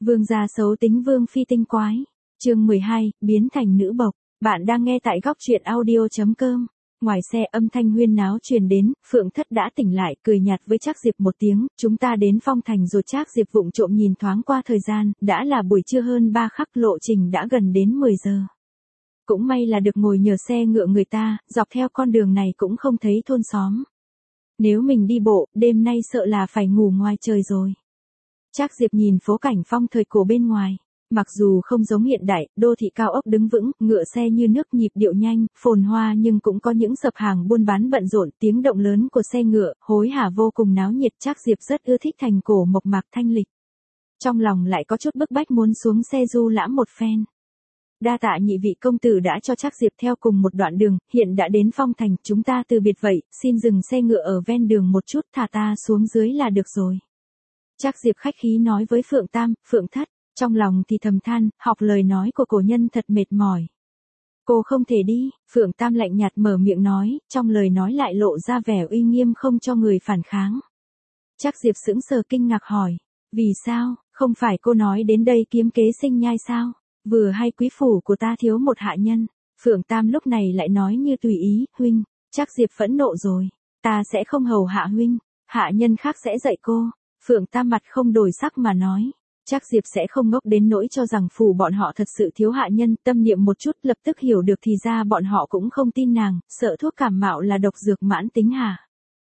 Vương gia xấu tính vương phi tinh quái. Chương 12, biến thành nữ bộc. Bạn đang nghe tại góc truyện audio.com. Ngoài xe âm thanh huyên náo truyền đến, Phượng Thất đã tỉnh lại, cười nhạt với Trác Diệp một tiếng, chúng ta đến Phong Thành rồi. Trác Diệp vụng trộm nhìn thoáng qua thời gian, đã là buổi trưa hơn 3 khắc, lộ trình đã gần đến 10 giờ. Cũng may là được ngồi nhờ xe ngựa người ta, dọc theo con đường này cũng không thấy thôn xóm. Nếu mình đi bộ, đêm nay sợ là phải ngủ ngoài trời rồi. Trác Diệp nhìn phố cảnh phong thời cổ bên ngoài. Mặc dù không giống hiện đại, đô thị cao ốc đứng vững, ngựa xe như nước, nhịp điệu nhanh, phồn hoa, nhưng cũng có những sập hàng buôn bán bận rộn, tiếng động lớn của xe ngựa, hối hả vô cùng náo nhiệt. Trác Diệp rất ưa thích thành cổ mộc mạc thanh lịch. Trong lòng lại có chút bức bách muốn xuống xe du lãm một phen. Đa tạ nhị vị công tử đã cho Trác Diệp theo cùng một đoạn đường, hiện đã đến Phong Thành, chúng ta từ biệt vậy, xin dừng xe ngựa ở ven đường một chút, thả ta xuống dưới là được rồi. Trác Diệp khách khí nói với Phượng Tam, Phượng Thất, trong lòng thì thầm than, học lời nói của cổ nhân thật mệt mỏi. Cô không thể đi, Phượng Tam lạnh nhạt mở miệng nói, trong lời nói lại lộ ra vẻ uy nghiêm không cho người phản kháng. Trác Diệp sững sờ kinh ngạc hỏi, vì sao, không phải cô nói đến đây kiếm kế sinh nhai sao? Vừa hay quý phủ của ta thiếu một hạ nhân. Phượng Tam lúc này lại nói như tùy ý, huynh. Trác Diệp phẫn nộ rồi, ta sẽ không hầu hạ huynh, hạ nhân khác sẽ dạy cô. Phượng Tam mặt không đổi sắc mà nói. Trác Diệp sẽ không ngốc đến nỗi cho rằng phủ bọn họ thật sự thiếu hạ nhân, tâm niệm một chút lập tức hiểu được thì ra bọn họ cũng không tin nàng, sợ thuốc cảm mạo là độc dược mãn tính hả?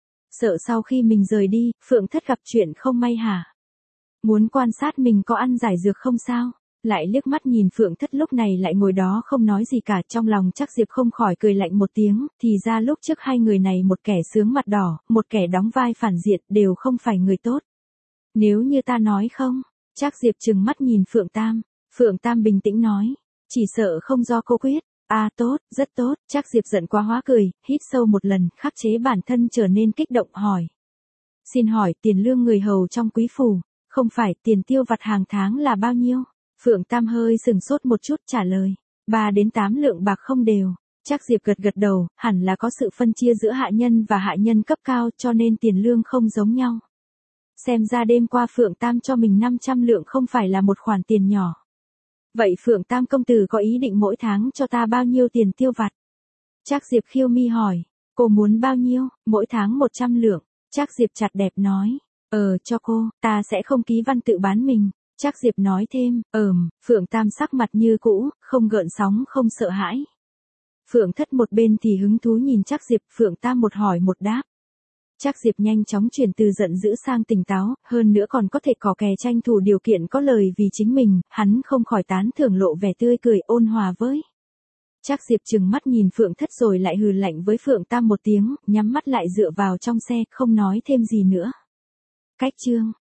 Sợ sau khi mình rời đi, Phượng Thất gặp chuyện không may hả? Muốn quan sát mình có ăn giải dược không sao? Lại liếc mắt nhìn Phượng Thất lúc này lại ngồi đó không nói gì cả, trong lòng Trác Diệp không khỏi cười lạnh một tiếng, thì ra lúc trước hai người này một kẻ sướng mặt đỏ, một kẻ đóng vai phản diện, đều không phải người tốt. Nếu như ta nói không, Trác Diệp trừng mắt nhìn Phượng Tam. Phượng Tam bình tĩnh nói, chỉ sợ không do cô quyết. À tốt, rất tốt. Trác Diệp giận quá hóa cười, hít sâu một lần, khắc chế bản thân trở nên kích động hỏi. Xin hỏi tiền lương người hầu trong quý phủ, không phải tiền tiêu vặt hàng tháng là bao nhiêu? Phượng Tam hơi sừng sốt một chút trả lời, 3 đến 8 lượng bạc không đều. Trác Diệp gật gật đầu, hẳn là có sự phân chia giữa hạ nhân và hạ nhân cấp cao cho nên tiền lương không giống nhau. Xem ra đêm qua Phượng Tam cho mình 500 lượng không phải là một khoản tiền nhỏ. Vậy Phượng Tam công tử có ý định mỗi tháng cho ta bao nhiêu tiền tiêu vặt? Trác Diệp khiêu mi hỏi, cô muốn bao nhiêu? Mỗi tháng 100 lượng. Trác Diệp chặt đẹp nói, cho cô, ta sẽ không ký văn tự bán mình. Trác Diệp nói thêm, Phượng Tam sắc mặt như cũ, không gợn sóng không sợ hãi. Phượng Thất một bên thì hứng thú nhìn Trác Diệp, Phượng Tam một hỏi một đáp. Trác Diệp nhanh chóng chuyển từ giận dữ sang tỉnh táo, hơn nữa còn có thể cò kè tranh thủ điều kiện có lời vì chính mình, hắn không khỏi tán thưởng lộ vẻ tươi cười ôn hòa với. Trác Diệp trừng mắt nhìn Phượng Thất rồi lại hừ lạnh với Phượng Tam một tiếng, nhắm mắt lại dựa vào trong xe, không nói thêm gì nữa. Cách chương